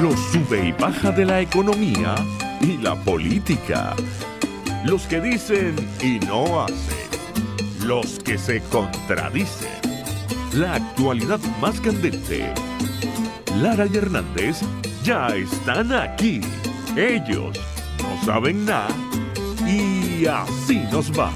Los sube y baja de la economía y la política. Los que dicen y no hacen. Los que se contradicen. La actualidad más candente. Lara y Hernández ya están aquí. Ellos no saben nada y así nos va.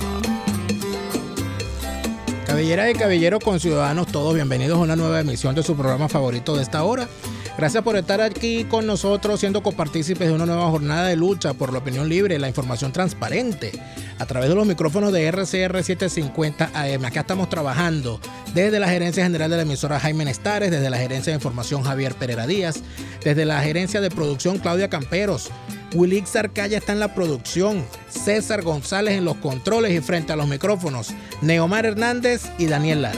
Cabellera y caballero con ciudadanos todos, bienvenidos a una nueva emisión de su programa favorito de esta hora. Gracias por estar aquí con nosotros, siendo copartícipes de una nueva jornada de lucha por la opinión libre y la información transparente a través de los micrófonos de RCR 750 AM. Acá estamos trabajando desde la gerencia general de la emisora Jaime Nestares, desde la gerencia de información Javier Pereira Díaz, desde la gerencia de producción Claudia Camperos. Wilix Arcaya está en la producción, César González en los controles y frente a los micrófonos, Neomar Hernández y Daniel Lara.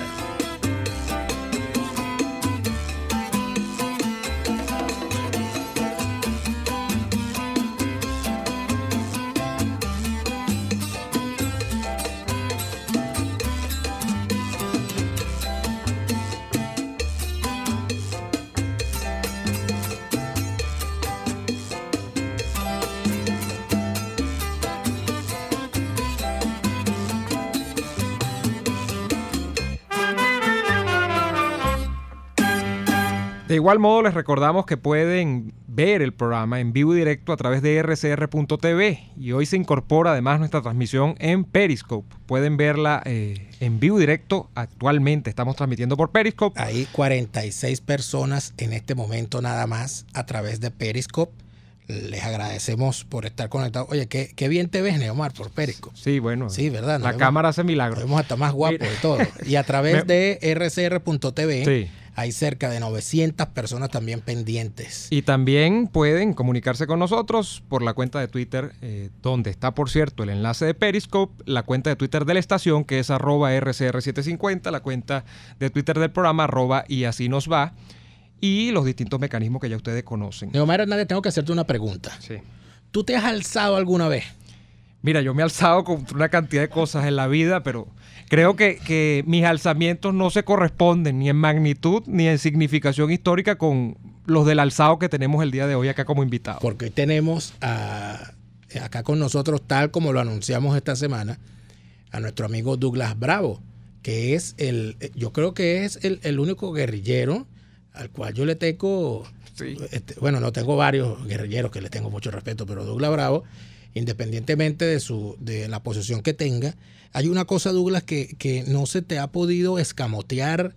De igual modo, les recordamos que pueden ver el programa en vivo y directo a través de rcr.tv y hoy se incorpora además nuestra transmisión en Periscope. Pueden verla en vivo y directo. Actualmente estamos transmitiendo por Periscope. Hay 46 personas en este momento nada más a través de Periscope. Les agradecemos por estar conectados. Oye, qué bien te ves, Neomar, por Periscope. Sí, bueno. Sí, ¿verdad? La cámara hace milagros. Nos vemos hasta más guapos y todo. Y a través de rcr.tv sí, hay cerca de 900 personas también pendientes. Y también pueden comunicarse con nosotros por la cuenta de Twitter, donde está, por cierto, el enlace de Periscope, la cuenta de Twitter de la estación, que es @RCR750, la cuenta de Twitter del programa, @y así nos va, y los distintos mecanismos que ya ustedes conocen. Neomar Hernández, tengo que hacerte una pregunta. Sí. ¿Tú te has alzado alguna vez? Mira, yo me he alzado con una cantidad de cosas en la vida, pero creo que mis alzamientos no se corresponden ni en magnitud ni en significación histórica con los del alzado que tenemos el día de hoy acá como invitados. Porque hoy tenemos acá con nosotros, tal como lo anunciamos esta semana, a nuestro amigo Douglas Bravo, que es yo creo que es el único guerrillero al cual yo le tengo, sí. Bueno, no tengo varios guerrilleros que le tengo mucho respeto, pero Douglas Bravo, independientemente de la posición que tenga, hay una cosa, Douglas, que no se te ha podido escamotear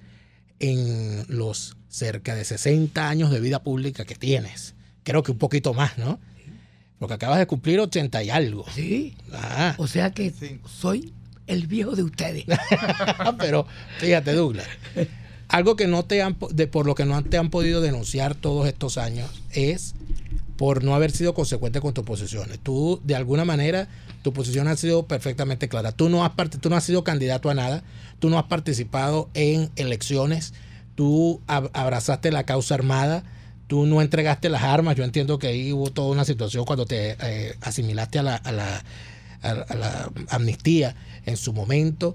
en los cerca de 60 años de vida pública que tienes. Creo que un poquito más, ¿no? Porque acabas de cumplir 80 y algo. Sí. O sea que soy el viejo de ustedes. Pero fíjate, Douglas, algo que por lo que no te han podido denunciar todos estos años es por no haber sido consecuente con tus posiciones. Tú, de alguna manera, tu posición ha sido perfectamente clara. Tú no has sido candidato a nada, tú no has participado en elecciones, tú abrazaste la causa armada, tú no entregaste las armas. Yo entiendo que ahí hubo toda una situación cuando te asimilaste a la amnistía en su momento.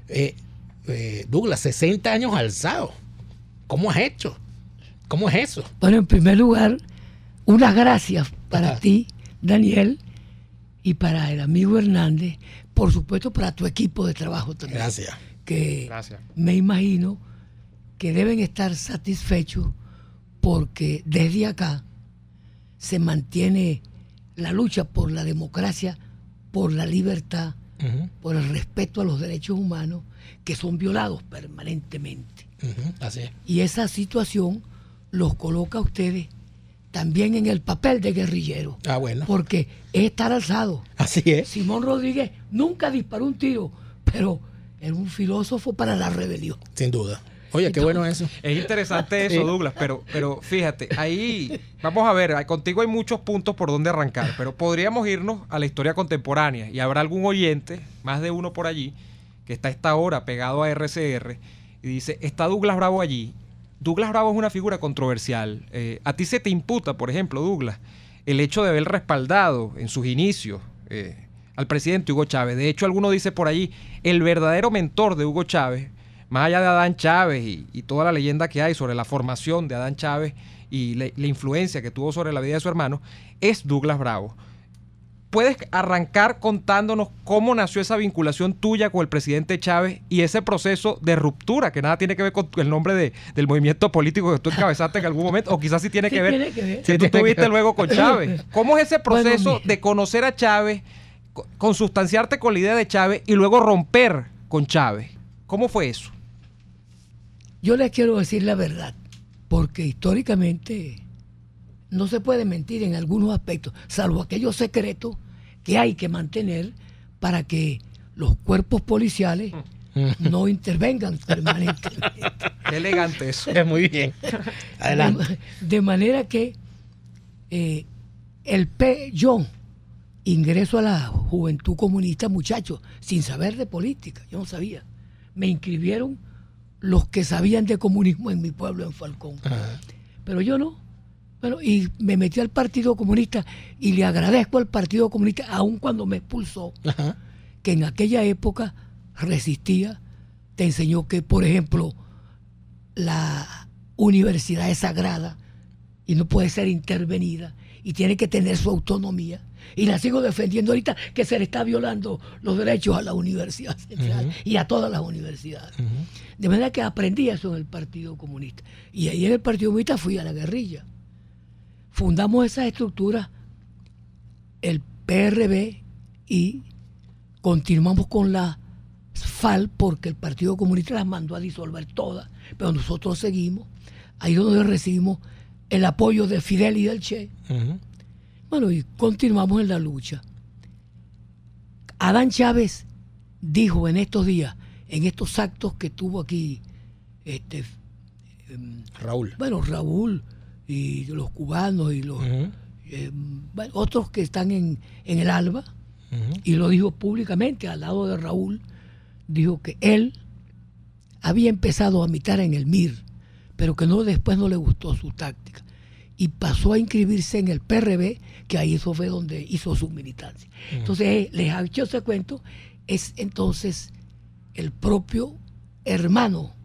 Douglas, 60 años alzado. ¿Cómo has hecho? ¿Cómo es eso? Bueno, en primer lugar, unas gracias para ti, Daniel, y para el amigo Hernández, por supuesto para tu equipo de trabajo también. Gracias. Gracias. Me imagino que deben estar satisfechos porque desde acá se mantiene la lucha por la democracia, por la libertad, por el respeto a los derechos humanos que son violados permanentemente. Así es. Y esa situación los coloca a ustedes también en el papel de guerrillero. Bueno. Porque es estar alzado. Así es. Simón Rodríguez nunca disparó un tiro, pero era un filósofo para la rebelión. Sin duda. Oye, qué bueno eso. Es interesante eso, Douglas, pero fíjate, ahí vamos a ver, contigo hay muchos puntos por donde arrancar, pero podríamos irnos a la historia contemporánea y habrá algún oyente, más de uno por allí, que está a esta hora pegado a RCR y dice, está Douglas Bravo allí. Douglas Bravo es una figura controversial. A ti se te imputa, por ejemplo, Douglas, el hecho de haber respaldado en sus inicios al presidente Hugo Chávez. De hecho, alguno dice por allí, el verdadero mentor de Hugo Chávez, más allá de Adán Chávez y toda la leyenda que hay sobre la formación de Adán Chávez y la influencia que tuvo sobre la vida de su hermano, es Douglas Bravo. ¿Puedes arrancar contándonos cómo nació esa vinculación tuya con el presidente Chávez y ese proceso de ruptura, que nada tiene que ver con el nombre del movimiento político que tú encabezaste en algún momento, o quizás sí tiene que ver, si tú estuviste luego con Chávez? ¿Cómo es ese proceso de conocer a Chávez, consustanciarte con la idea de Chávez y luego romper con Chávez? ¿Cómo fue eso? Yo les quiero decir la verdad, porque históricamente no se puede mentir en algunos aspectos, salvo aquellos secretos que hay que mantener para que los cuerpos policiales no intervengan permanentemente. Qué elegante eso. Es muy bien. Adelante. De manera que yo ingreso a la Juventud Comunista, muchachos, sin saber de política, yo no sabía. Me inscribieron los que sabían de comunismo en mi pueblo, en Falcón. Ajá. Pero yo no. Bueno, y me metí al Partido Comunista y le agradezco al Partido Comunista, aun cuando me expulsó, ajá, que en aquella época resistía. Te enseñó que, por ejemplo, la universidad es sagrada y no puede ser intervenida y tiene que tener su autonomía. Y la sigo defendiendo ahorita, que se le está violando los derechos a la Universidad Central, uh-huh, y a todas las universidades. Uh-huh. De manera que aprendí eso en el Partido Comunista. Y ahí en el Partido Comunista fui a la guerrilla. Fundamos esas estructuras, el PRB, y continuamos con la FAL porque el Partido Comunista las mandó a disolver todas, pero nosotros seguimos. Ahí es donde recibimos el apoyo de Fidel y del Che. Uh-huh. Bueno, y continuamos en la lucha. Adán Chávez dijo en estos días, en estos actos que tuvo aquí Raúl. Bueno, Raúl y los cubanos y los uh-huh, otros que están en el ALBA, uh-huh, y lo dijo públicamente al lado de Raúl, dijo que él había empezado a militar en el MIR, pero que después no le gustó su táctica y pasó a inscribirse en el PRB, que ahí eso fue donde hizo su militancia. Uh-huh. Entonces, les ha hecho ese cuento, es entonces el propio hermano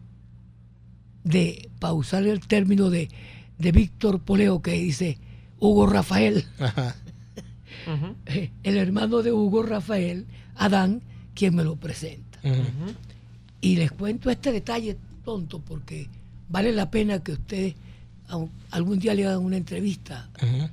para usar el término de Víctor Poleo, que dice Hugo Rafael. Uh-huh. El hermano de Hugo Rafael, Adán, quien me lo presenta. Uh-huh. Y les cuento este detalle tonto porque vale la pena que ustedes algún día le hagan una entrevista. Uh-huh.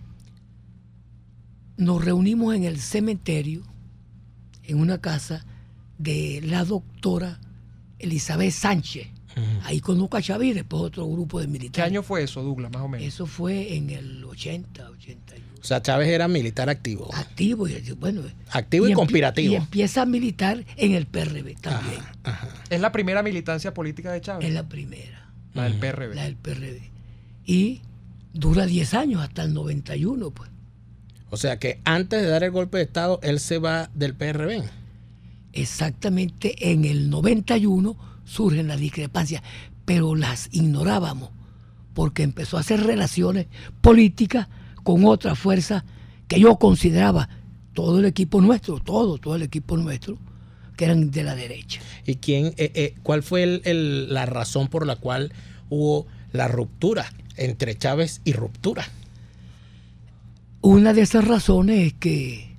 Nos reunimos en el cementerio, en una casa de la doctora Elizabeth Sánchez. Uh-huh. Ahí conozco a Chávez y después otro grupo de militares. ¿Qué año fue eso, Douglas, más o menos? Eso fue en el 80, 81. O sea, Chávez era militar activo. Activo, bueno. Activo y conspirativo. Y empieza a militar en el PRB también. Ajá, ajá. ¿Es la primera militancia política de Chávez? Es la primera. La del PRB. La del PRB. Y dura 10 años, hasta el 91, pues. O sea que antes de dar el golpe de Estado, él se va del PRB. Exactamente, en el 91 surgen las discrepancias, pero las ignorábamos, porque empezó a hacer relaciones políticas con otra fuerza que yo consideraba todo el equipo nuestro, todo el equipo nuestro, que eran de la derecha. ¿Y cuál fue la razón por la cual hubo la ruptura entre Chávez y Ruptura? Una de esas razones es que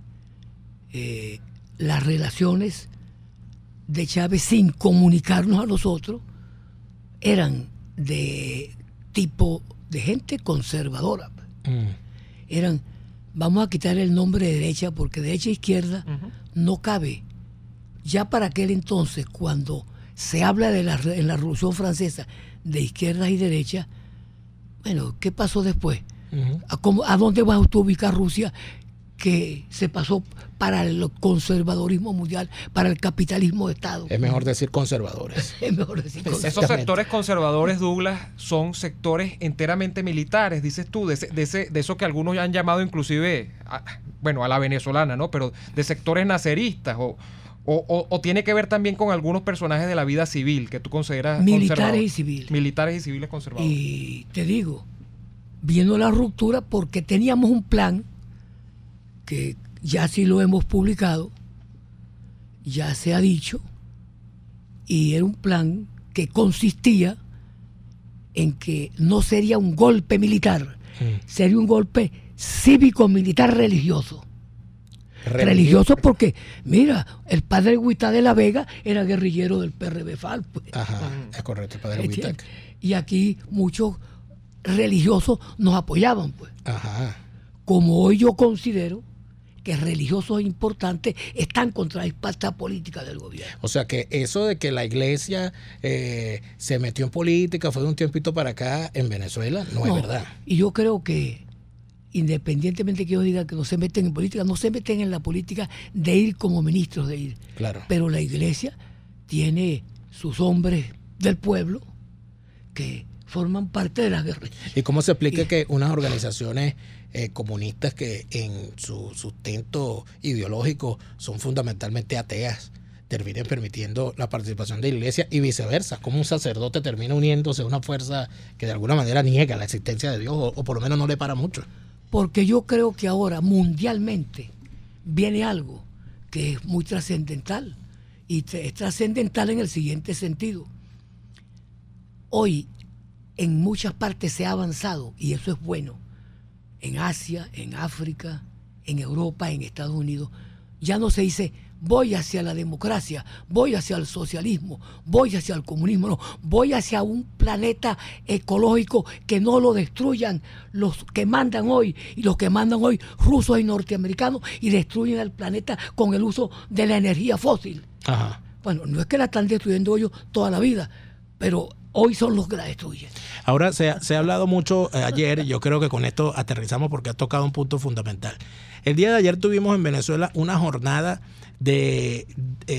las relaciones de Chávez, sin comunicarnos a nosotros, eran de tipo de gente conservadora. Eran, vamos a quitar el nombre de derecha, porque derecha e izquierda uh-huh, no cabe. Ya para aquel entonces, cuando se habla en la Revolución Francesa de izquierdas y derechas, bueno, ¿qué pasó después? Uh-huh. ¿A dónde vas a ubicar Rusia, que se pasó para el conservadorismo mundial, para el capitalismo de Estado? Es mejor decir conservadores. Es mejor decir conservadores. Esos sectores conservadores, Douglas, son sectores enteramente militares, dices tú, de eso que algunos ya han llamado inclusive, a la venezolana, ¿no? Pero de sectores naceristas o tiene que ver también con algunos personajes de la vida civil que tú consideras militares y civiles. Militares y civiles conservadores. Y te digo, viendo la ruptura, porque teníamos un plan que ya sí lo hemos publicado, ya se ha dicho, y era un plan que consistía en que no sería un golpe militar, sería un golpe cívico-militar religioso. Religioso porque, mira, el padre Huitá de la Vega era guerrillero del PRB FARC. Pues. Ajá, es correcto, el padre Huitá. Y aquí muchos religiosos nos apoyaban, pues. Ajá. Como hoy yo considero que religiosos importantes están contra la pasta política del gobierno. O sea que eso de que la iglesia se metió en política fue de un tiempito para acá en Venezuela, no es verdad. Y yo creo que independientemente que yo diga que no se meten en política, no se meten en la política de ir como ministros de ir. Claro. Pero la iglesia tiene sus hombres del pueblo que forman parte de la guerra. ¿Y cómo se explica que unas organizaciones comunistas que en su sustento ideológico son fundamentalmente ateas terminen permitiendo la participación de la iglesia y viceversa? ¿Cómo un sacerdote termina uniéndose a una fuerza que de alguna manera niega la existencia de Dios o por lo menos no le para mucho? Porque yo creo que ahora mundialmente viene algo que es muy trascendental, y es trascendental en el siguiente sentido. Hoy en muchas partes se ha avanzado, y eso es bueno, en Asia, en África, en Europa, en Estados Unidos. Ya no se dice voy hacia la democracia, voy hacia el socialismo, voy hacia el comunismo, no, voy hacia un planeta ecológico que no lo destruyan los que mandan hoy, y los que mandan hoy rusos y norteamericanos, y destruyen el planeta con el uso de la energía fósil. Ajá. Bueno, no es que la están destruyendo ellos toda la vida, pero hoy son los que la destruyen. Ahora se ha hablado mucho ayer, yo creo que con esto aterrizamos porque ha tocado un punto fundamental. El día de ayer tuvimos en Venezuela una jornada de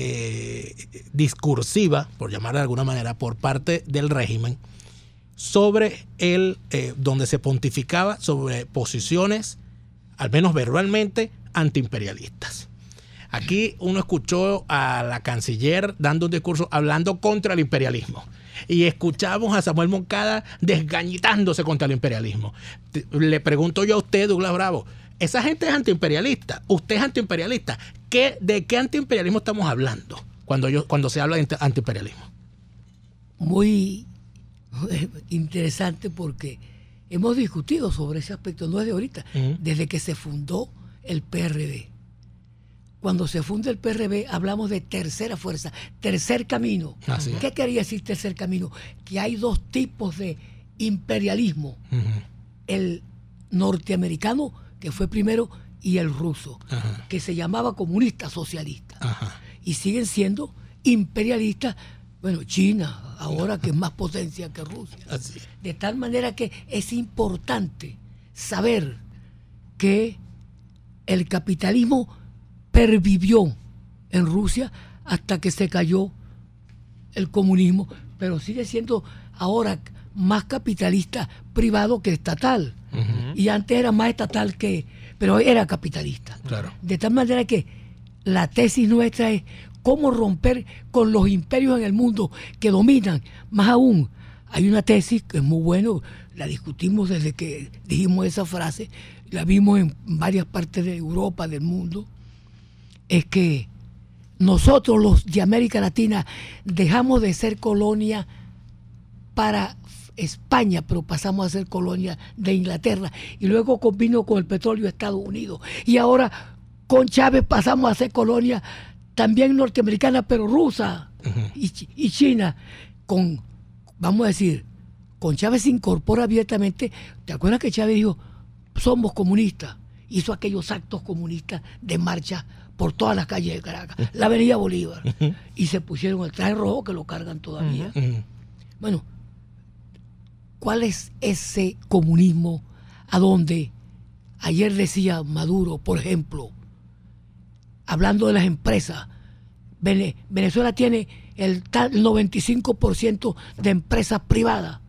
discursiva, por llamarla de alguna manera, por parte del régimen, sobre donde se pontificaba sobre posiciones, al menos verbalmente, antiimperialistas. Aquí uno escuchó a la canciller dando un discurso hablando contra el imperialismo. Y escuchamos a Samuel Moncada desgañitándose contra el imperialismo. Le pregunto yo a usted, Douglas Bravo, esa gente es antiimperialista, usted es antiimperialista. ¿De qué antiimperialismo estamos hablando cuando se habla de antiimperialismo? Muy interesante porque hemos discutido sobre ese aspecto, no es de ahorita, desde que se fundó el PRD. Cuando se funda el PRD hablamos de tercera fuerza, tercer camino. Así ¿Qué quería decir tercer camino? Que hay dos tipos de imperialismo. El norteamericano, que fue primero, y el ruso, que se llamaba comunista socialista. Y siguen siendo imperialistas. Bueno, China, ahora que es más potencia que Rusia. Así. De tal manera que es importante saber que el capitalismo pervivió en Rusia hasta que se cayó el comunismo, pero sigue siendo ahora más capitalista privado que estatal. Y antes era más estatal pero era capitalista. Claro. De tal manera que la tesis nuestra es cómo romper con los imperios en el mundo que dominan. Más aún, hay una tesis que es muy buena, la discutimos desde que dijimos esa frase, la vimos en varias partes de Europa, del mundo, es que nosotros los de América Latina dejamos de ser colonia para España, pero pasamos a ser colonia de Inglaterra, y luego vino con el petróleo de Estados Unidos, y ahora con Chávez pasamos a ser colonia también norteamericana, pero rusa, y China. Vamos a decir, con Chávez se incorpora abiertamente. ¿Te acuerdas que Chávez dijo, somos comunistas? Hizo aquellos actos comunistas de marcha por todas las calles de Caracas, la avenida Bolívar, y se pusieron el traje rojo que lo cargan todavía. Bueno, ¿cuál es ese comunismo a donde ayer decía Maduro, por ejemplo, hablando de las empresas, Venezuela tiene el 95% de empresas privadas?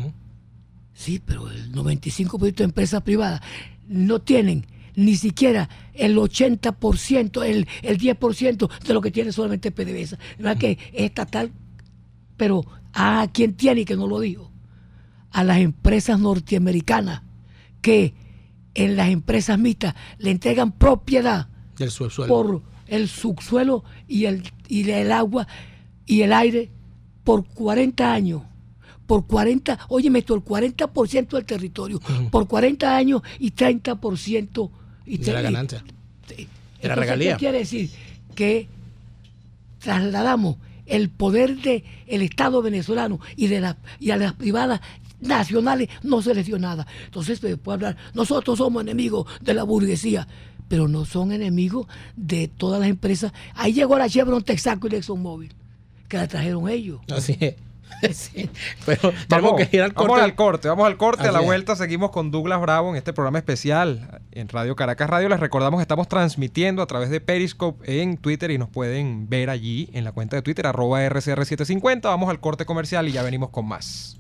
Sí, pero el 95% de empresas privadas no tienen ni siquiera el 80%, el 10% de lo que tiene solamente PDVSA. ¿Verdad que es estatal? Pero ¿a quién tiene y que no lo dijo? A las empresas norteamericanas, que en las empresas mixtas le entregan propiedad del subsuelo, por el subsuelo y el agua y el aire por 40 años, óyeme esto, el 40% del territorio, por 40 años y 30% de la ganancia, de la regalía. ¿Qué quiere decir? Que trasladamos el poder del Estado venezolano y a las privadas nacionales no seleccionadas. Entonces se puede hablar, nosotros somos enemigos de la burguesía, pero no son enemigos de todas las empresas. Ahí llegó la Chevron, Texaco y ExxonMobil, que la trajeron ellos. Así es. Sí, pero tenemos que ir al corte. Vamos al corte. A la vuelta seguimos con Douglas Bravo en este programa especial en Radio Caracas Radio. Les recordamos que estamos transmitiendo a través de Periscope en Twitter y nos pueden ver allí en la cuenta de Twitter @RCR750. Vamos al corte comercial y ya venimos con más.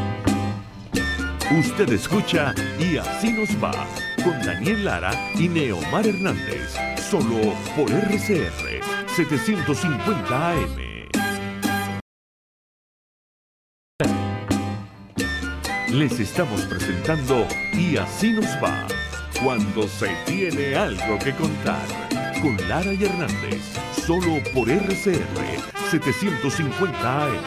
Usted escucha Y Así Nos Va con Daniel Lara y Neomar Hernández, solo por RCR 750 AM. Les estamos presentando Y Así Nos Va, cuando se tiene algo que contar, con Lara y Hernández, solo por RCR 750 AM.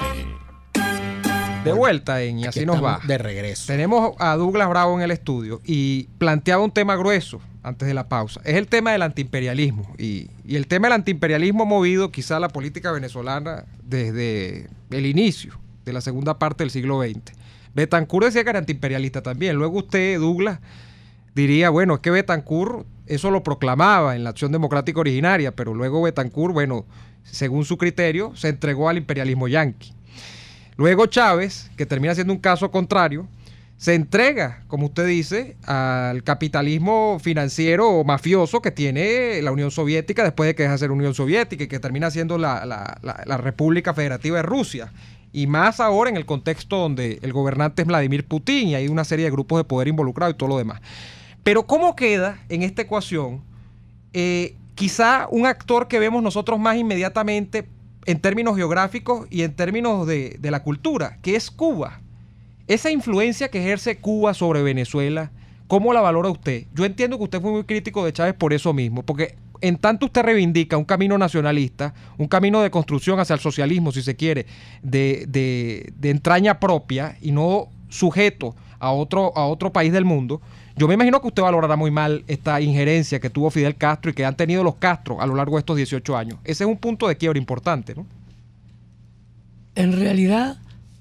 De vuelta en Y Así Nos Va. De regreso. Tenemos a Douglas Bravo en el estudio y planteaba un tema grueso antes de la pausa. Es el tema del antiimperialismo. Y el tema del antiimperialismo ha movido quizá la política venezolana desde el inicio de la segunda parte del siglo XX. Betancur decía que era antiimperialista también. Luego usted, Douglas, diría, bueno, es que Betancur eso lo proclamaba en la Acción Democrática Originaria, pero luego Betancur, bueno, según su criterio, se entregó al imperialismo yanqui. Luego Chávez, que termina siendo un caso contrario, se entrega, como usted dice, al capitalismo financiero o mafioso que tiene la Unión Soviética después de que deja de ser Unión Soviética y que termina siendo la República Federativa de Rusia. Y más ahora en el contexto donde el gobernante es Vladimir Putin y hay una serie de grupos de poder involucrados y todo lo demás. Pero ¿cómo queda en esta ecuación quizá un actor que vemos nosotros más inmediatamente en términos geográficos y en términos de la cultura, que es Cuba? Esa influencia que ejerce Cuba sobre Venezuela, ¿cómo la valora usted? Yo entiendo que usted fue muy crítico de Chávez por eso mismo, porque en tanto usted reivindica un camino nacionalista, un camino de construcción hacia el socialismo, si se quiere, de entraña propia y no sujeto a otro país del mundo, yo me imagino que usted valorará muy mal esta injerencia que tuvo Fidel Castro y que han tenido los Castro a lo largo de estos 18 años. Ese es un punto de quiebre importante, ¿no? En realidad,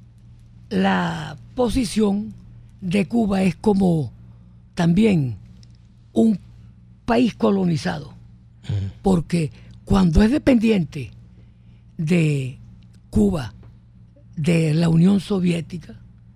la posición de Cuba es como también un país colonizado. Porque cuando es dependiente de Cuba, de la Unión Soviética,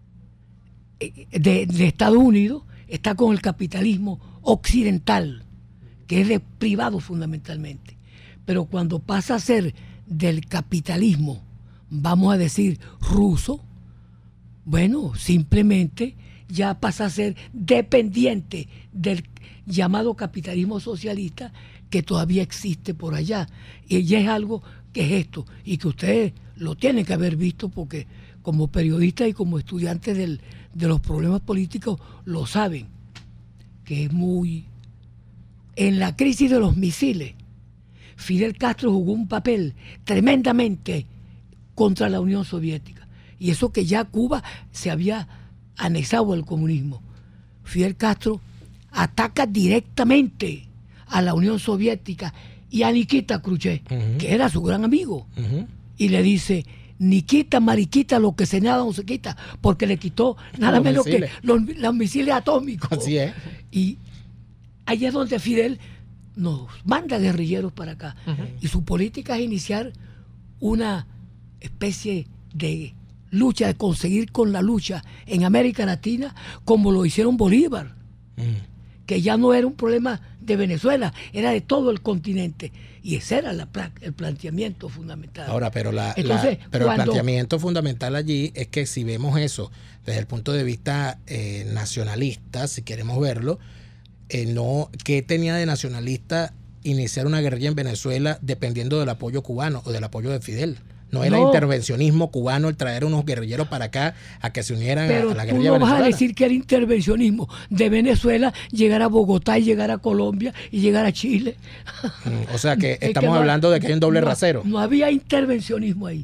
de Estados Unidos, está con el capitalismo occidental, que es de privado fundamentalmente. Pero cuando pasa a ser del capitalismo, vamos a decir, ruso, bueno, simplemente ya pasa a ser dependiente del llamado capitalismo socialista que todavía existe por allá. Y ya es algo que es esto, y que ustedes lo tienen que haber visto porque como periodistas y como estudiantes de los problemas políticos lo saben, que es muy... En la crisis de los misiles, Fidel Castro jugó un papel tremendamente contra la Unión Soviética. Y eso que ya Cuba se había anexado al comunismo. Fidel Castro ataca directamente a la Unión Soviética y a Nikita Khrushchev, que era su gran amigo, y le dice, Nikita, mariquita, lo que se nada no se quita, porque le quitó nada menos que los misiles atómicos. Así es. Y allá es donde Fidel nos manda guerrilleros para acá. Y su política es iniciar una especie de lucha, de conseguir con la lucha en América Latina, como lo hicieron Bolívar, que ya no era un problema de Venezuela, era de todo el continente. Y ese era el planteamiento fundamental. Ahora, pero el planteamiento fundamental allí es que si vemos eso desde el punto de vista nacionalista, si queremos verlo, ¿qué tenía de nacionalista iniciar una guerrilla en Venezuela dependiendo del apoyo cubano o del apoyo de Fidel? No era intervencionismo cubano el traer unos guerrilleros para acá a que se unieran a la guerrilla venezolana. Pero tú no vas a decir que era intervencionismo de Venezuela llegar a Bogotá y llegar a Colombia y llegar a Chile. O sea que estamos hablando de que hay un doble rasero. No había intervencionismo ahí.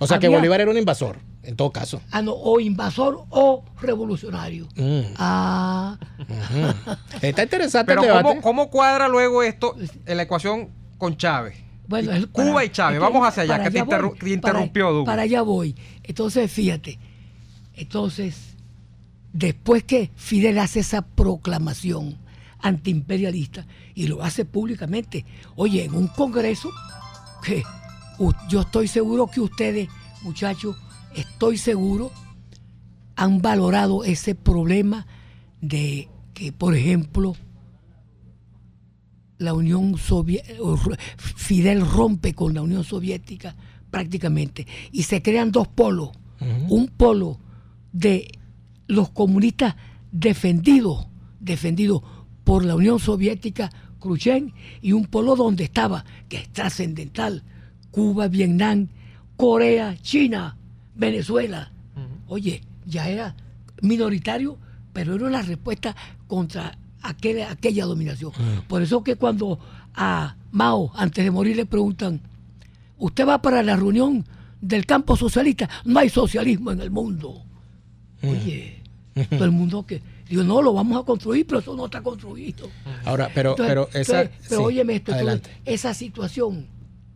O sea que Bolívar era un invasor, en todo caso. No, o invasor o revolucionario. Está interesante pero el debate. ¿cómo cuadra luego esto en la ecuación con Chávez? Bueno, Cuba y Chávez, vamos hacia allá, que te interrumpió Douglas. Para allá voy. Entonces, fíjate, después que Fidel hace esa proclamación antiimperialista y lo hace públicamente, oye, en un congreso que yo estoy seguro que ustedes, muchachos, estoy seguro, han valorado ese problema de que, por ejemplo, la Unión Soviética, Fidel rompe con la Unión Soviética prácticamente y se crean dos polos. Un polo de los comunistas defendidos por la Unión Soviética, Khrushchev, y un polo donde estaba, que es trascendental, Cuba, Vietnam, Corea, China, Venezuela. Oye, ya era minoritario, pero era una respuesta contra aquella dominación. Por eso que cuando a Mao, antes de morir, le preguntan, ¿usted va para la reunión del campo socialista? No hay socialismo en el mundo. Oye, todo el mundo que... Digo, no, lo vamos a construir, pero eso no está construido. Ahora, pero óyeme esto, esa situación,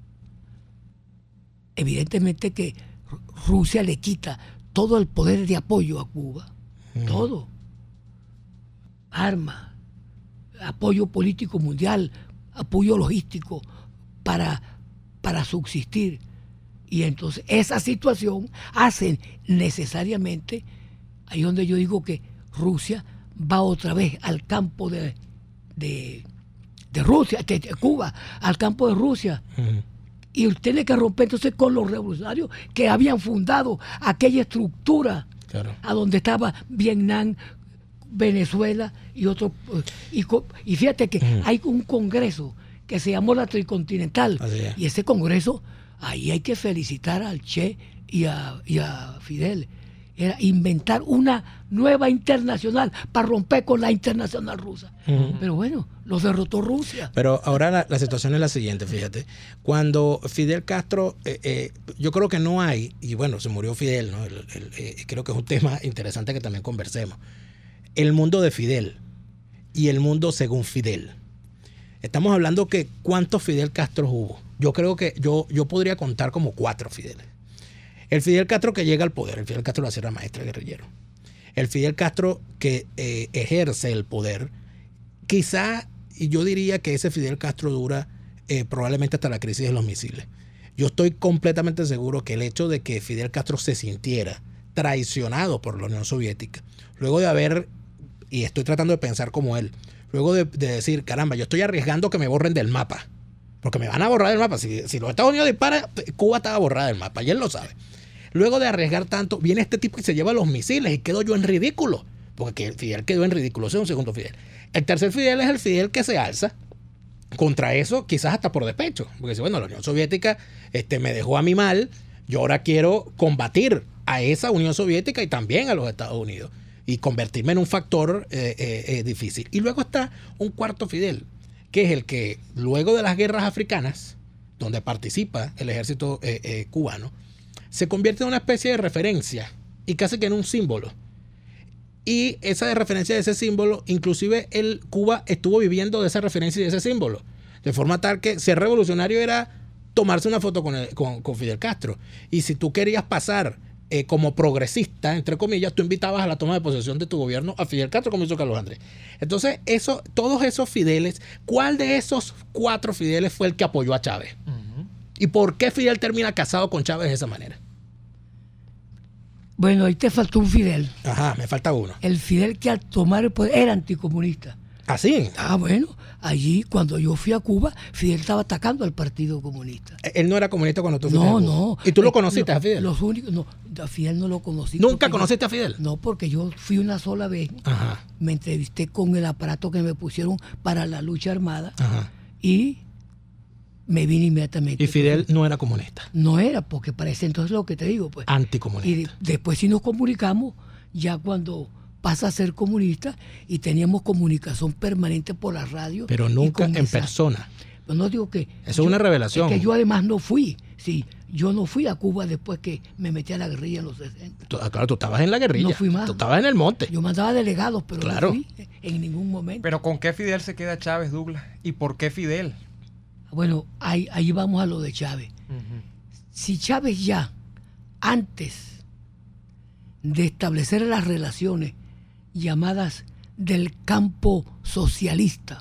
evidentemente que Rusia le quita todo el poder de apoyo a Cuba, todo. Armas, apoyo político mundial, apoyo logístico para subsistir. Y entonces esa situación hace necesariamente, ahí donde yo digo que Rusia va otra vez al campo de Rusia, de Cuba, al campo de Rusia. Y tiene que romper entonces con los revolucionarios que habían fundado aquella estructura, claro, a donde estaba Vietnam, Venezuela y otros. Y fíjate que hay un congreso que se llamó la Tricontinental. Y ese congreso, ahí hay que felicitar al Che y a Fidel. Era inventar una nueva internacional para romper con la internacional rusa. Pero bueno, los derrotó Rusia. Pero ahora la situación es la siguiente, fíjate. Cuando Fidel Castro, yo creo que no hay, y bueno, se murió Fidel, ¿no? Creo que es un tema interesante que también conversemos. El mundo de Fidel y el mundo según Fidel. Estamos hablando que ¿cuántos Fidel Castro hubo? Yo creo que yo podría contar como 4 Fideles. El Fidel Castro que llega al poder, el Fidel Castro de la Sierra Maestra guerrillero. El Fidel Castro que ejerce el poder, quizá, y yo diría que ese Fidel Castro dura probablemente hasta la crisis de los misiles. Yo estoy completamente seguro que el hecho de que Fidel Castro se sintiera traicionado por la Unión Soviética, luego de haber, y estoy tratando de pensar como él, luego de decir, caramba, yo estoy arriesgando que me borren del mapa, porque me van a borrar del mapa. Si los Estados Unidos disparan, Cuba estaba borrada del mapa, y él lo sabe. Luego de arriesgar tanto, viene este tipo y se lleva los misiles y quedo yo en ridículo, porque Fidel quedó en ridículo. Ese es un segundo Fidel. El tercer Fidel es el Fidel que se alza contra eso, quizás hasta por despecho, porque dice, bueno, la Unión Soviética me dejó a mí mal, yo ahora quiero combatir a esa Unión Soviética y también a los Estados Unidos y convertirme en un factor difícil. Y luego está un cuarto Fidel, que es el que luego de las guerras africanas, donde participa el ejército cubano, se convierte en una especie de referencia y casi que en un símbolo. Y esa de referencia de ese símbolo, inclusive Cuba estuvo viviendo de esa referencia y de ese símbolo. De forma tal que ser revolucionario era tomarse una foto con Fidel Castro. Y si tú querías pasar como progresista, entre comillas, tú invitabas a la toma de posesión de tu gobierno a Fidel Castro, como hizo Carlos Andrés. Entonces, todos esos Fideles, ¿cuál de esos 4 Fideles fue el que apoyó a Chávez? ¿Y por qué Fidel termina casado con Chávez de esa manera? Bueno, ahí te faltó un Fidel. Ajá, me falta uno. El Fidel que al tomar el poder era anticomunista. ¿Ah, sí? Bueno, allí cuando yo fui a Cuba, Fidel estaba atacando al Partido Comunista. ¿Él no era comunista cuando tú fuiste a Cuba? No. ¿Y tú lo conociste a Fidel? A Fidel no lo conocí. ¿Nunca conociste a Fidel? No, porque yo fui una sola vez. Ajá. Me entrevisté con el aparato que me pusieron para la lucha armada. Ajá. Y me vine inmediatamente. ¿Y Fidel no era comunista? No era, porque para ese entonces lo que te digo, pues. Anticomunista. Y después sí nos comunicamos, ya cuando pasa a ser comunista, y teníamos comunicación permanente por la radio. Pero nunca en persona. Pues no digo que... Eso es una revelación. Es que yo además no fui. Sí, yo no fui a Cuba después que me metí a la guerrilla en los 60. Claro, tú estabas en la guerrilla. No fui más. Tú estabas en el monte. Yo mandaba delegados, pero claro. no fui en ningún momento. Pero ¿con qué Fidel se queda Chávez, Douglas? ¿Y por qué Fidel? Bueno, ahí vamos a lo de Chávez. Si Chávez ya, antes de establecer las relaciones llamadas del campo socialista,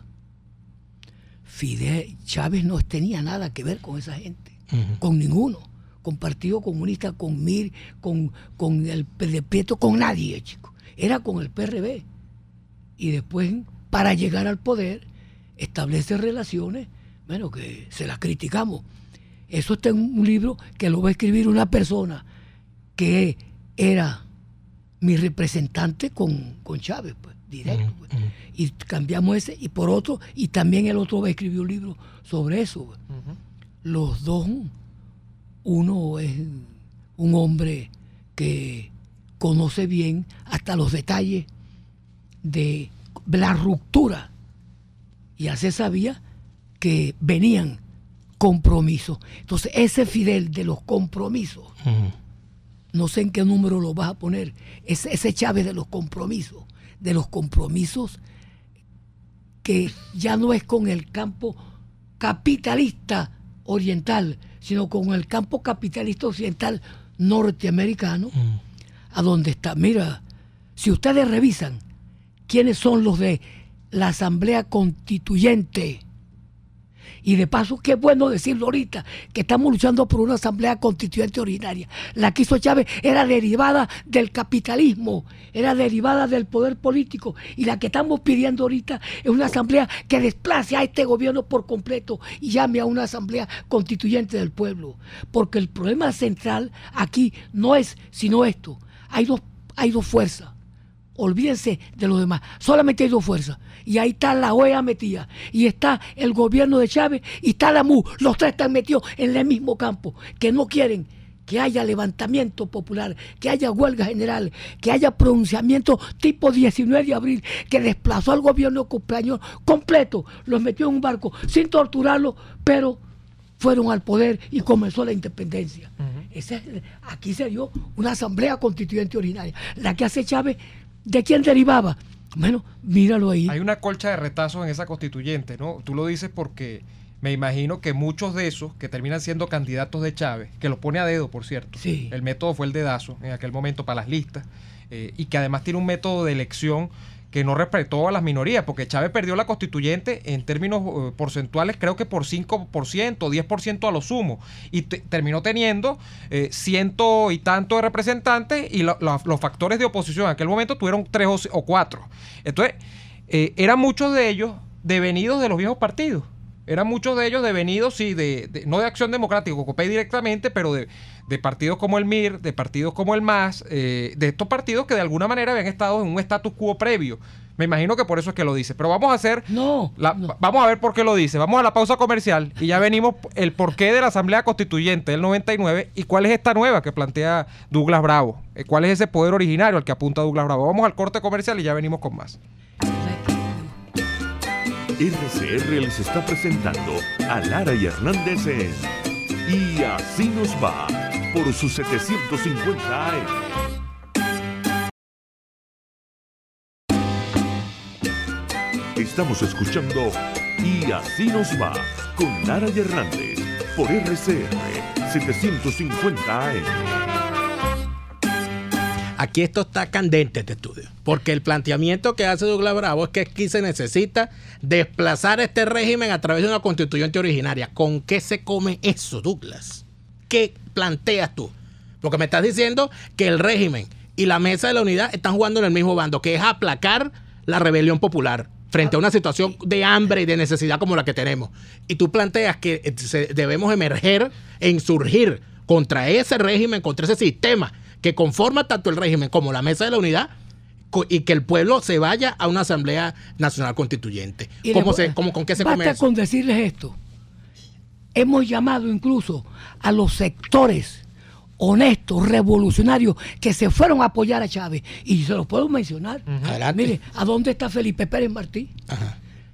Chávez no tenía nada que ver con esa gente, con ninguno, con Partido Comunista, con MIR, con el de Prieto, con nadie, chico. Era con el PRB. Y después, para llegar al poder, establece relaciones, bueno, que se las criticamos. Eso está en un libro que lo va a escribir una persona que era mi representante con Chávez, pues, directo. Pues. Y cambiamos ese y por otro, y también el otro va a escribir un libro sobre eso. Pues. Los dos, uno es un hombre que conoce bien hasta los detalles de la ruptura. Y ya se sabía que venían compromisos. Entonces, ese Fidel de los compromisos, no sé en qué número lo vas a poner, ese Chávez de los compromisos que ya no es con el campo capitalista oriental, sino con el campo capitalista occidental norteamericano, a donde está. Mira, si ustedes revisan quiénes son los de la Asamblea Constituyente, y de paso, qué bueno decirlo ahorita, que estamos luchando por una asamblea constituyente ordinaria. La que hizo Chávez era derivada del capitalismo, era derivada del poder político, y la que estamos pidiendo ahorita es una asamblea que desplace a este gobierno por completo y llame a una asamblea constituyente del pueblo. Porque el problema central aquí no es sino esto. Hay dos fuerzas. Olvídense de los demás. Solamente hay dos fuerzas. Y ahí está la OEA metida. Y está el gobierno de Chávez y está la MU. Los tres están metidos en el mismo campo. Que no quieren que haya levantamiento popular, que haya huelga general, que haya pronunciamiento tipo 19 de abril, que desplazó al gobierno español completo. Los metió en un barco sin torturarlos, pero fueron al poder y comenzó la independencia. Aquí se dio una asamblea constituyente ordinaria. La que hace Chávez, ¿de quién derivaba? Bueno, míralo ahí. Hay una colcha de retazos en esa constituyente, ¿no? Tú lo dices porque me imagino que muchos de esos que terminan siendo candidatos de Chávez, que los pone a dedo, por cierto. Sí. El método fue el dedazo en aquel momento para las listas, y que además tiene un método de elección que no respetó a las minorías, porque Chávez perdió la constituyente en términos porcentuales, creo que por 5%, 10% a lo sumo, y terminó teniendo 100 y tanto de representantes, y los factores de oposición en aquel momento tuvieron 3 o 4. Entonces, eran muchos de ellos devenidos de los viejos partidos. Eran muchos de ellos devenidos, sí, no de Acción Democrática, COPEI directamente, pero de partidos como el MIR, de partidos como el MAS, de estos partidos que de alguna manera habían estado en un status quo previo. Me imagino que por eso es que lo dice. Pero vamos a hacer... Vamos a ver por qué lo dice. Vamos a la pausa comercial y ya venimos el porqué de la Asamblea Constituyente del 99 y cuál es esta nueva que plantea Douglas Bravo. ¿Cuál es ese poder originario al que apunta Douglas Bravo? Vamos al corte comercial y ya venimos con más. RCR les está presentando a Lara y Hernández en Y Así Nos Va por sus 750 AM. Estamos escuchando Y Así Nos Va con Lara y Hernández por RCR 750 AM. Aquí esto está candente, este estudio, porque el planteamiento que hace Douglas Bravo es que aquí se necesita desplazar este régimen a través de una constituyente originaria. ¿Con qué se come eso, Douglas? ¿Qué planteas tú? Porque me estás diciendo que el régimen y la Mesa de la Unidad están jugando en el mismo bando, que es aplacar la rebelión popular frente a una situación de hambre y de necesidad como la que tenemos. Y tú planteas que debemos emerger e insurgir contra ese régimen, contra ese sistema que conforma tanto el régimen como la Mesa de la Unidad, y que el pueblo se vaya a una Asamblea Nacional Constituyente. ¿Con qué se come eso? Basta con decirles esto. Hemos llamado incluso a los sectores honestos, revolucionarios, que se fueron a apoyar a Chávez. Y se los puedo mencionar. Adelante. Mire, ¿a dónde está Felipe Pérez Martí? Ajá.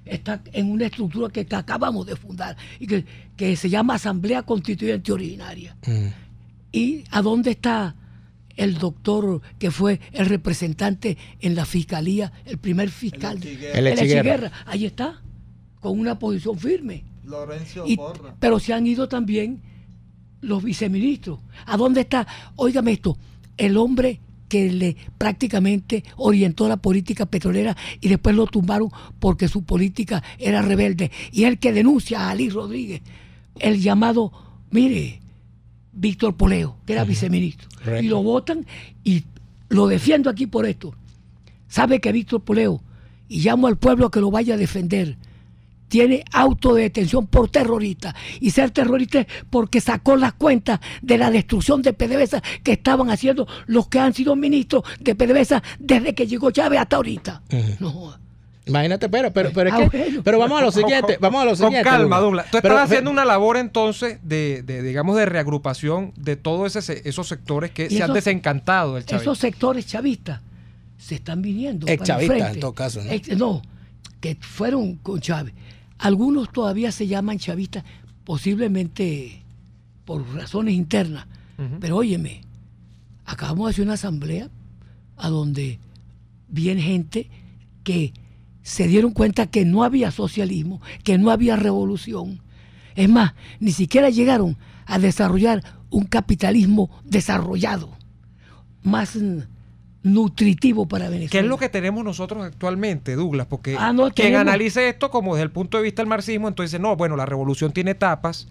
está en una estructura que acabamos de fundar y que se llama Asamblea Constituyente Originaria. ¿Y a dónde está el doctor que fue el representante en la fiscalía, el primer fiscal? El Echiguerra. Ahí está, con una posición firme. Lorenzo Porra. Pero se han ido también los viceministros. ¿A dónde está? Óigame esto, el hombre que prácticamente orientó la política petrolera y después lo tumbaron porque su política era rebelde. Y el que denuncia a Ali Rodríguez, el llamado, mire, Víctor Poleo, que era viceministro. Correcto. Y lo votan y lo defiendo aquí por esto. Sabe que Víctor Poleo, y llamo al pueblo a que lo vaya a defender, tiene auto de detención por terrorista. Y ser terrorista es porque sacó las cuentas de la destrucción de PDVSA que estaban haciendo los que han sido ministros de PDVSA desde que llegó Chávez hasta ahorita. No. Imagínate, pero es que, bueno. pero vamos a lo siguiente, Con calma, Douglas. Tú estás haciendo pero, una labor entonces digamos, de reagrupación de todos esos sectores que se han desencantado del chavismo. Esos sectores chavistas se están viniendo para Ex-chavistas, enfrente. en todo caso, ¿no? No, que fueron con Chávez. Algunos todavía se llaman chavistas, posiblemente por razones internas. Pero óyeme, acabamos de hacer una asamblea a donde viene gente que se dieron cuenta que no había socialismo, que no había revolución. Es más, ni siquiera llegaron a desarrollar un capitalismo desarrollado, más nutritivo para Venezuela. ¿Qué es lo que tenemos nosotros actualmente, Douglas? Porque no, quien analice esto como desde el punto de vista del marxismo, entonces no, bueno, la revolución tiene etapas.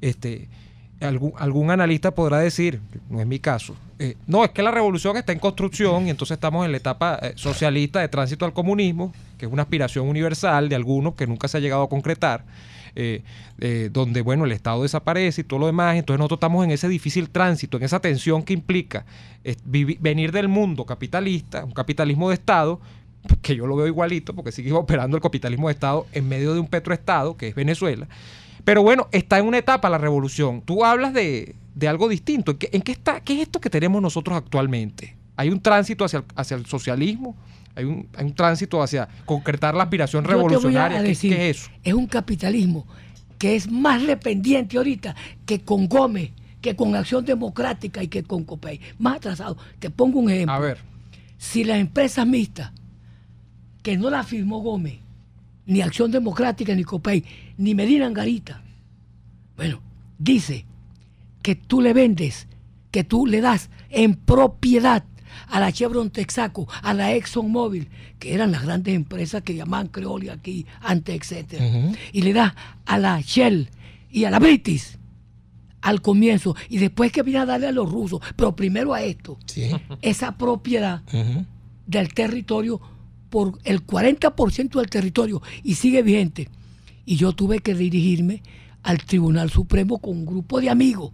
Algún analista podrá decir, no es mi caso, no, es que la revolución está en construcción y entonces estamos en la etapa socialista de tránsito al comunismo, que es una aspiración universal de algunos que nunca se ha llegado a concretar, donde, bueno, el Estado desaparece y todo lo demás. Entonces nosotros estamos en ese difícil tránsito, en esa tensión que implica venir del mundo capitalista, un capitalismo de Estado, que yo lo veo igualito, porque sigue operando el capitalismo de Estado en medio de un petroestado, que es Venezuela. Pero bueno, está en una etapa la revolución. Tú hablas de algo distinto. ¿En qué está? ¿Qué es esto que tenemos nosotros actualmente? ¿Hay un tránsito hacia el socialismo? ¿Hay un tránsito hacia concretar la aspiración revolucionaria? ¿Qué es eso? Es un capitalismo que es más dependiente ahorita que con Gómez, que con Acción Democrática y que con Copey. Más atrasado. Te pongo un ejemplo. A ver. Si las empresas mixtas, que no la firmó Gómez, ni Acción Democrática, ni Copey, ni Medina Angarita, bueno, dice que tú le vendes, que tú le das en propiedad a la Chevron Texaco, a la ExxonMobil, que eran las grandes empresas que llamaban Creole aquí antes, etcétera, y le das a la Shell y a la British al comienzo, y después que viene a darle a los rusos, pero primero a esto, esa propiedad del territorio por el 40% del territorio, y sigue vigente. Y yo tuve que dirigirme al Tribunal Supremo con un grupo de amigos,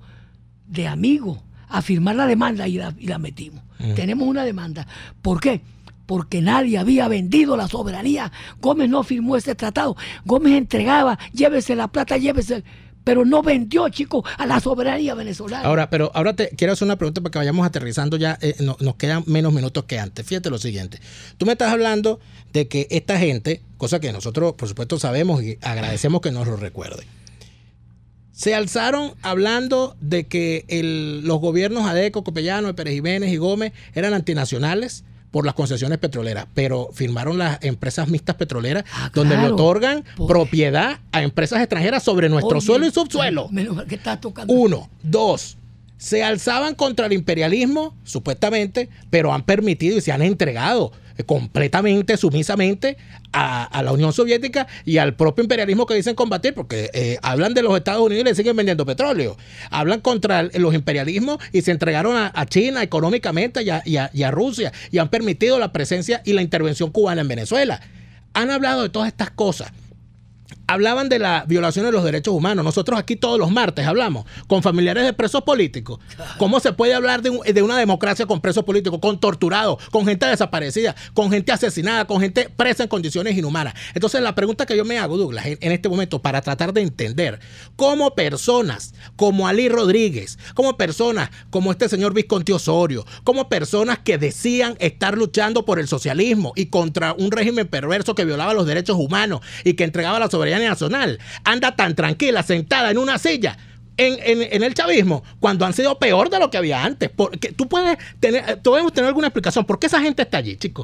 a firmar la demanda y la metimos. Tenemos una demanda. ¿Por qué? Porque nadie había vendido la soberanía. Gómez no firmó ese tratado. Gómez entregaba, llévese la plata, llévese, pero no vendió, chicos, a la soberanía venezolana. Ahora te quiero hacer una pregunta para que vayamos aterrizando ya. Nos quedan menos minutos que antes. Fíjate lo siguiente. Tú me estás hablando de que esta gente, cosa que nosotros, por supuesto, sabemos y agradecemos que nos lo recuerde, se alzaron hablando de que los gobiernos Adeco, Copellano, de Pérez Jiménez y Gómez eran antinacionales por las concesiones petroleras, pero firmaron las empresas mixtas petroleras donde le otorgan propiedad a empresas extranjeras sobre nuestro suelo y subsuelo. Menos mal que está tocando. 1, 2. Se alzaban contra el imperialismo, supuestamente, pero han permitido y se han entregado completamente, sumisamente a la Unión Soviética y al propio imperialismo que dicen combatir, porque hablan de los Estados Unidos y le siguen vendiendo petróleo. Hablan contra los imperialismos y se entregaron a China económicamente y a Rusia, y han permitido la presencia y la intervención cubana en Venezuela. Han hablado de todas estas cosas. hablaban de la violación de los derechos humanos. Nosotros aquí todos los martes hablamos con familiares de presos políticos. ¿Cómo se puede hablar de una democracia con presos políticos, con torturados, con gente desaparecida, con gente asesinada, con gente presa en condiciones inhumanas? Entonces la pregunta que yo me hago, Douglas, en este momento, para tratar de entender cómo personas como Ali Rodríguez, como personas como este señor Visconti Osorio, como personas que decían estar luchando por el socialismo y contra un régimen perverso que violaba los derechos humanos y que entregaba la soberanía nacional, anda tan tranquila, sentada en una silla en el chavismo, cuando han sido peor de lo que había antes. Porque podemos tener alguna explicación. ¿Por qué esa gente está allí, chicos?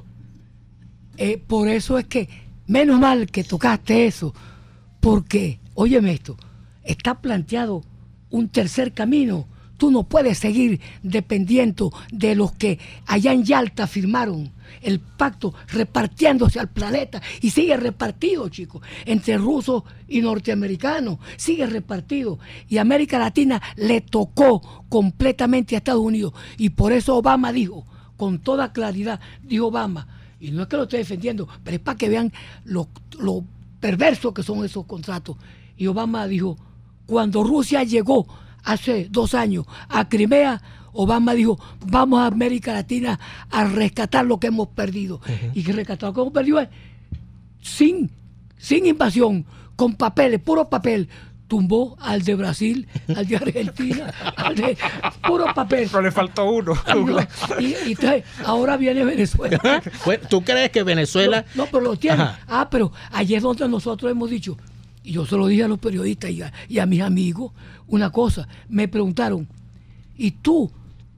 Por eso es que, menos mal que tocaste eso, porque, óyeme esto, está planteado un tercer camino. Tú no puedes seguir dependiendo de los que allá en Yalta firmaron el pacto, repartiéndose al planeta, y sigue repartido, chicos, entre rusos y norteamericanos, sigue repartido, y América Latina le tocó completamente a Estados Unidos, y por eso Obama dijo, con toda claridad, dijo Obama, y no es que lo esté defendiendo, pero es para que vean lo perverso que son esos contratos, y Obama dijo, cuando Rusia llegó hace 2 años a Crimea, Obama dijo, vamos a América Latina a rescatar lo que hemos perdido. Y que rescatar lo que hemos perdido es sin invasión, con papeles, puro papel. Tumbó al de Brasil, al de Argentina, al de puro papel. Pero le faltó uno. Y entonces, ahora viene Venezuela. ¿Tú crees que Venezuela...? No, pero lo tiene. Pero allí es donde nosotros hemos dicho, y yo se lo dije a los periodistas y a mis amigos, una cosa, me preguntaron, ¿y tú?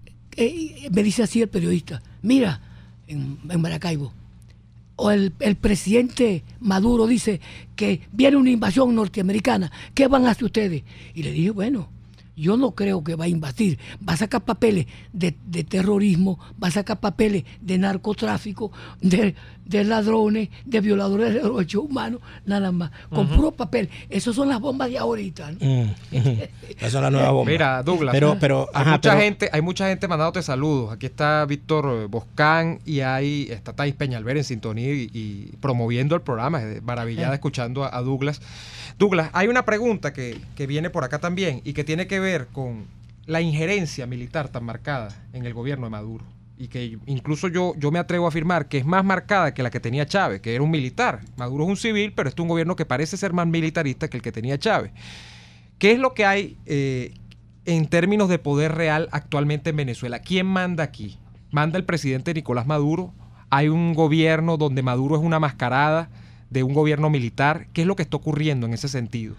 Me dice así el periodista, mira, en Maracaibo, o el presidente Maduro dice que viene una invasión norteamericana, ¿qué van a hacer ustedes? Y le dije, bueno, yo no creo que va a invadir, va a sacar papeles de terrorismo, va a sacar papeles de narcotráfico, de ladrones, de violadores de derechos humanos, nada más, con puro papel. Esas son las bombas de ahorita, ¿no? Esa es la nueva bomba. Mira, Douglas, hay mucha gente mandándote saludos. Aquí está Víctor Boscán y está Thais Peñalver en sintonía y promoviendo el programa, maravillada escuchando a Douglas. Douglas, hay una pregunta que viene por acá también y que tiene que ver con la injerencia militar tan marcada en el gobierno de Maduro, y que incluso yo me atrevo a afirmar que es más marcada que la que tenía Chávez, que era un militar. Maduro es un civil, pero este es un gobierno que parece ser más militarista que el que tenía Chávez. ¿Qué es lo que hay en términos de poder real actualmente en Venezuela? ¿Quién manda aquí? ¿Manda el presidente Nicolás Maduro? ¿Hay un gobierno donde Maduro es una mascarada de un gobierno militar? ¿Qué es lo que está ocurriendo en ese sentido?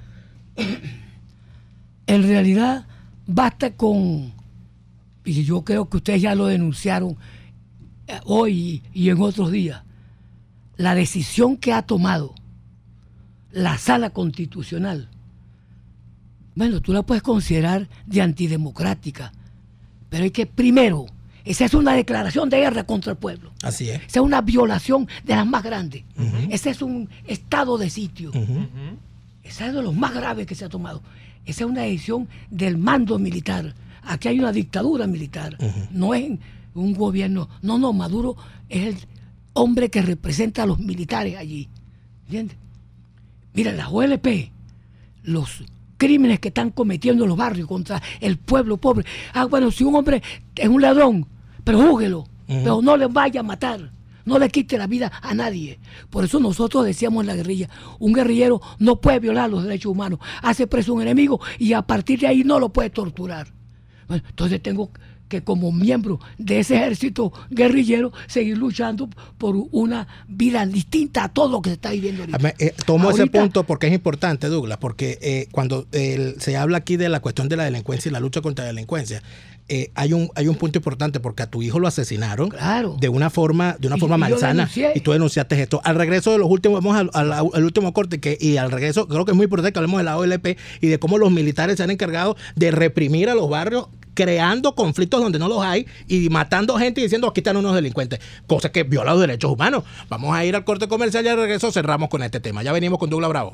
En realidad basta con, y yo creo que ustedes ya lo denunciaron hoy y en otros días, la decisión que ha tomado la Sala Constitucional. Bueno, tú la puedes considerar de antidemocrática, pero hay que primero, esa es una declaración de guerra contra el pueblo. Así es. Esa es una violación de las más grandes. Ese es un estado de sitio. Ese es de los más graves que se ha tomado. Esa es una decisión del mando militar. Aquí hay una dictadura militar. No es un gobierno. No, Maduro es el hombre que representa a los militares allí. ¿Entiendes? Mira, las OLP, los crímenes que están cometiendo en los barrios contra el pueblo pobre. Bueno, si un hombre es un ladrón, pero júguelo, pero no le vaya a matar, no le quite la vida a nadie. Por eso nosotros decíamos en la guerrilla, un guerrillero no puede violar los derechos humanos, hace preso a un enemigo y a partir de ahí no lo puede torturar. Bueno, entonces tengo que, como miembro de ese ejército guerrillero, seguir luchando por una vida distinta a todo lo que se está viviendo ahorita. Tomo ese punto porque es importante, Douglas, porque cuando se habla aquí de la cuestión de la delincuencia y la lucha contra la delincuencia, hay un punto importante, porque a tu hijo lo asesinaron, claro, de una forma malsana, y tú denunciaste esto. Al regreso de los últimos, vamos al último corte, y al regreso creo que es muy importante que hablemos de la OLP y de cómo los militares se han encargado de reprimir a los barrios, creando conflictos donde no los hay y matando gente y diciendo aquí están unos delincuentes, cosa que viola los derechos humanos. Vamos a ir al corte comercial y al regreso cerramos con este tema. Ya venimos con Douglas Bravo.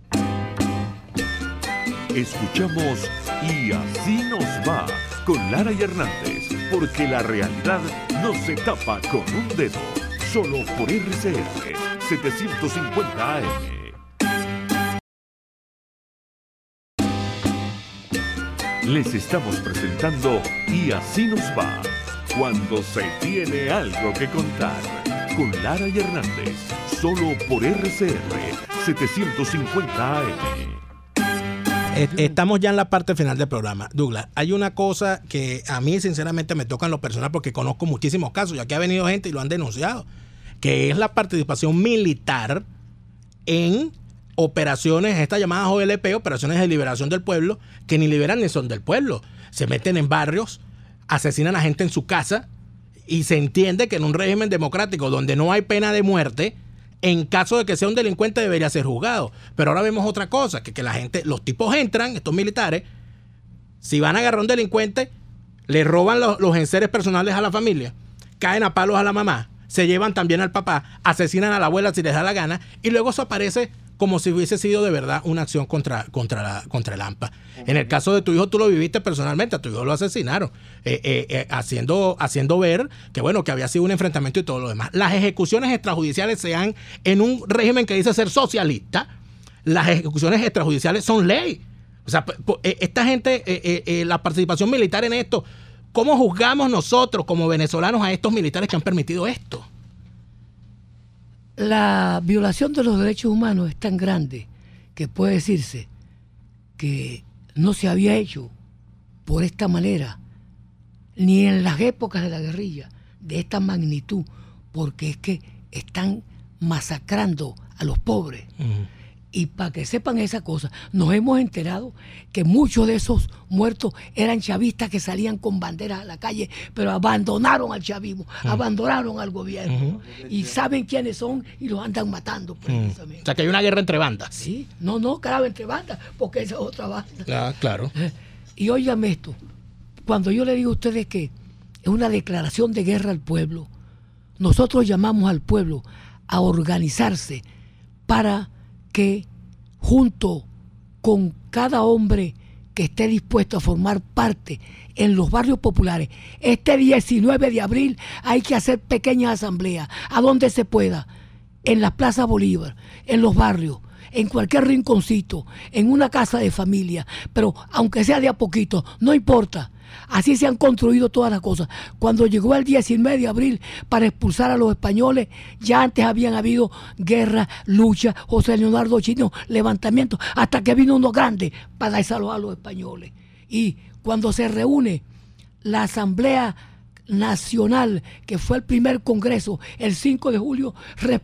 Escuchamos Y Así Nos Va con Lara y Hernández, porque la realidad no se tapa con un dedo. Solo por RCR 750 AM. les estamos presentando Y Así Nos Va, cuando se tiene algo que contar, con Lara y Hernández, solo por RCR 750 AM. Estamos ya en la parte final del programa. Douglas, hay una cosa que a mí sinceramente me toca en lo personal porque conozco muchísimos casos y aquí ha venido gente y lo han denunciado, que es la participación militar en operaciones, estas llamadas OLP, operaciones de liberación del pueblo, que ni liberan ni son del pueblo. Se meten en barrios, asesinan a gente en su casa y se entiende que en un régimen democrático donde no hay pena de muerte, en caso de que sea un delincuente debería ser juzgado. Pero ahora vemos otra cosa, que la gente, los tipos entran, estos militares, si van a agarrar a un delincuente, le roban los enseres personales a la familia, caen a palos a la mamá, se llevan también al papá, asesinan a la abuela si les da la gana, y luego eso aparece como si hubiese sido de verdad una acción contra el AMPA. En el caso de tu hijo, tú lo viviste personalmente, a tu hijo lo asesinaron, haciendo ver que bueno, que había sido un enfrentamiento y todo lo demás. Las ejecuciones extrajudiciales se dan en un régimen que dice ser socialista, las ejecuciones extrajudiciales son ley. O sea, esta gente, la participación militar en esto, ¿cómo juzgamos nosotros como venezolanos a estos militares que han permitido esto? La violación de los derechos humanos es tan grande que puede decirse que no se había hecho por esta manera, ni en las épocas de la guerrilla, de esta magnitud, porque es que están masacrando a los pobres. Y para que sepan esa cosa, nos hemos enterado que muchos de esos muertos eran chavistas que salían con banderas a la calle, pero abandonaron al chavismo, abandonaron al gobierno. Y saben quiénes son y los andan matando precisamente. O sea que hay una guerra entre bandas. Sí, claro, entre bandas, porque esa es otra banda. Claro. Y óigame esto, cuando yo le digo a ustedes que es una declaración de guerra al pueblo, nosotros llamamos al pueblo a organizarse para que junto con cada hombre que esté dispuesto a formar parte en los barrios populares, este 19 de abril hay que hacer pequeñas asambleas, a donde se pueda, en las plazas Bolívar, en los barrios, en cualquier rinconcito, en una casa de familia, pero aunque sea de a poquito, no importa. Así se han construido todas las cosas. Cuando llegó el 19 de abril para expulsar a los españoles, ya antes habían habido guerra, lucha, José Leonardo Chino, levantamientos, hasta que vino uno grande para desalojar a los españoles. Y cuando se reúne la Asamblea Nacional, que fue el primer congreso, el 5 de julio,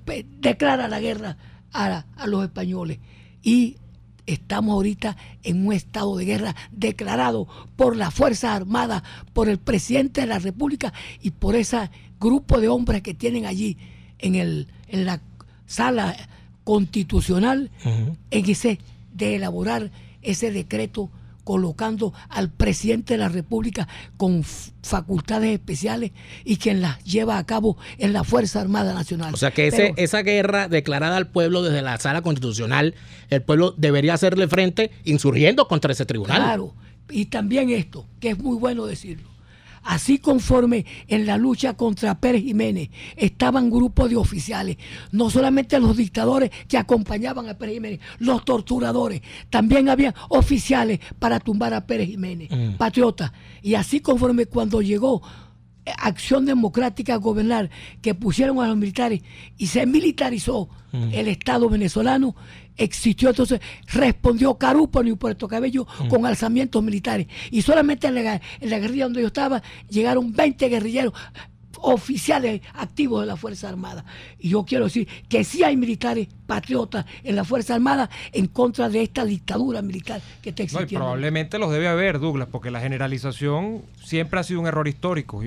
declara la guerra a los españoles. Y estamos ahorita en un estado de guerra declarado por las Fuerzas Armadas, por el presidente de la República y por ese grupo de hombres que tienen allí en la sala constitucional, en ese de elaborar ese decreto colocando al presidente de la República con facultades especiales y quien las lleva a cabo en la Fuerza Armada Nacional. O sea que esa guerra declarada al pueblo desde la sala constitucional, el pueblo debería hacerle frente insurgiendo contra ese tribunal. Claro, y también esto, que es muy bueno decirlo. Así conforme en la lucha contra Pérez Jiménez estaban grupos de oficiales, no solamente los dictadores que acompañaban a Pérez Jiménez, los torturadores, también había oficiales para tumbar a Pérez Jiménez, patriotas. Y así conforme cuando llegó Acción Democrática a gobernar, que pusieron a los militares y se militarizó el Estado venezolano, existió, entonces respondió Carúpano y Puerto Cabello con alzamientos militares. Y solamente en la guerrilla donde yo estaba llegaron 20 guerrilleros oficiales activos de la Fuerza Armada. Y yo quiero decir que sí hay militares patriotas en la Fuerza Armada en contra de esta dictadura militar que está existiendo. No, y probablemente los debe haber, Douglas, porque la generalización siempre ha sido un error histórico.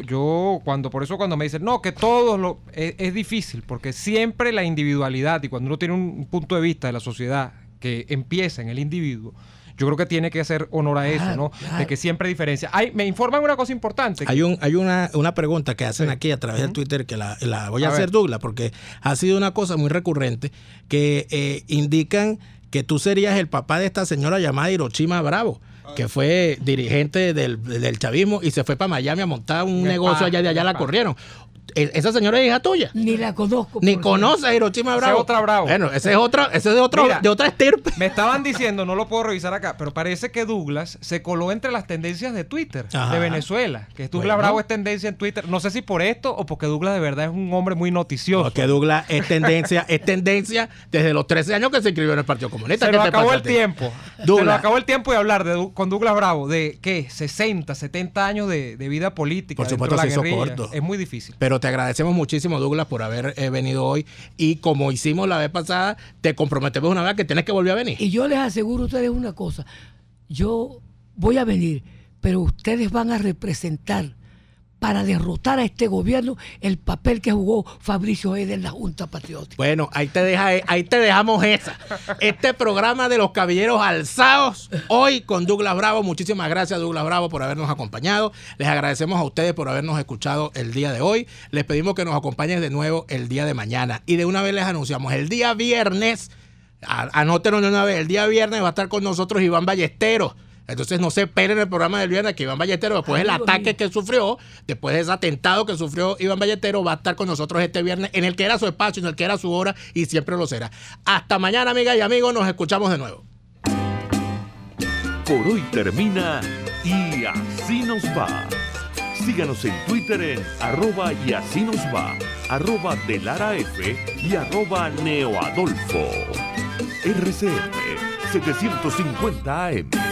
Por eso cuando me dicen, no, que todos es difícil, porque siempre la individualidad, y cuando uno tiene un punto de vista de la sociedad que empieza en el individuo, yo creo que tiene que hacer honor a eso, ¿no? Claro. De que siempre hay diferencia. Me informan una cosa importante. Hay una pregunta que hacen aquí a través del Twitter que la voy a hacer, Douglas, porque ha sido una cosa muy recurrente que indican que tú serías el papá de esta señora llamada Hiroshima Bravo, que fue dirigente del chavismo y se fue para Miami a montar un negocio allá, de allá la corrieron. ¿Esa señora es hija tuya? Ni la conozco. Ni conoce a Hiroshima Bravo. Esa es otra Bravo. Bueno, ese es de otra estirpe. Me estaban diciendo, no lo puedo revisar acá, pero parece que Douglas se coló entre las tendencias de Twitter de Venezuela. Que Douglas Bravo es tendencia en Twitter. No sé si por esto o porque Douglas de verdad es un hombre muy noticioso. Porque Douglas es tendencia desde los 13 años que se inscribió en el Partido Comunista. Se nos acabó el tiempo. Se nos acabó el tiempo de hablar con Douglas Bravo de, ¿qué? 60, 70 años de vida política. Por supuesto, se hizo corto. Es muy difícil. Pero te agradecemos muchísimo, Douglas, por haber venido hoy. Y como hicimos la vez pasada, te comprometemos una vez que tienes que volver a venir. Y yo les aseguro a ustedes una cosa. Yo voy a venir, pero ustedes van a representar para derrotar a este gobierno el papel que jugó Fabricio Eder en la Junta Patriótica. Bueno, ahí te dejamos esa. Este programa de los caballeros alzados, hoy con Douglas Bravo. Muchísimas gracias, Douglas Bravo, por habernos acompañado. Les agradecemos a ustedes por habernos escuchado el día de hoy. Les pedimos que nos acompañen de nuevo el día de mañana. Y de una vez les anunciamos, el día viernes, anótenlo de una vez, el día viernes va a estar con nosotros Iván Ballesteros. Entonces no se esperen el programa del viernes que Iván Ballesteros, después del ataque que sufrió, después de ese atentado que sufrió Iván Ballesteros, va a estar con nosotros este viernes en el que era su espacio, en el que era su hora y siempre lo será. Hasta mañana, amigas y amigos, nos escuchamos de nuevo. Por hoy termina Y Así Nos Va. Síganos en Twitter en @YASÍNOSVA, @DeLaraF y @NeoAdolfo. RCF 750 AM.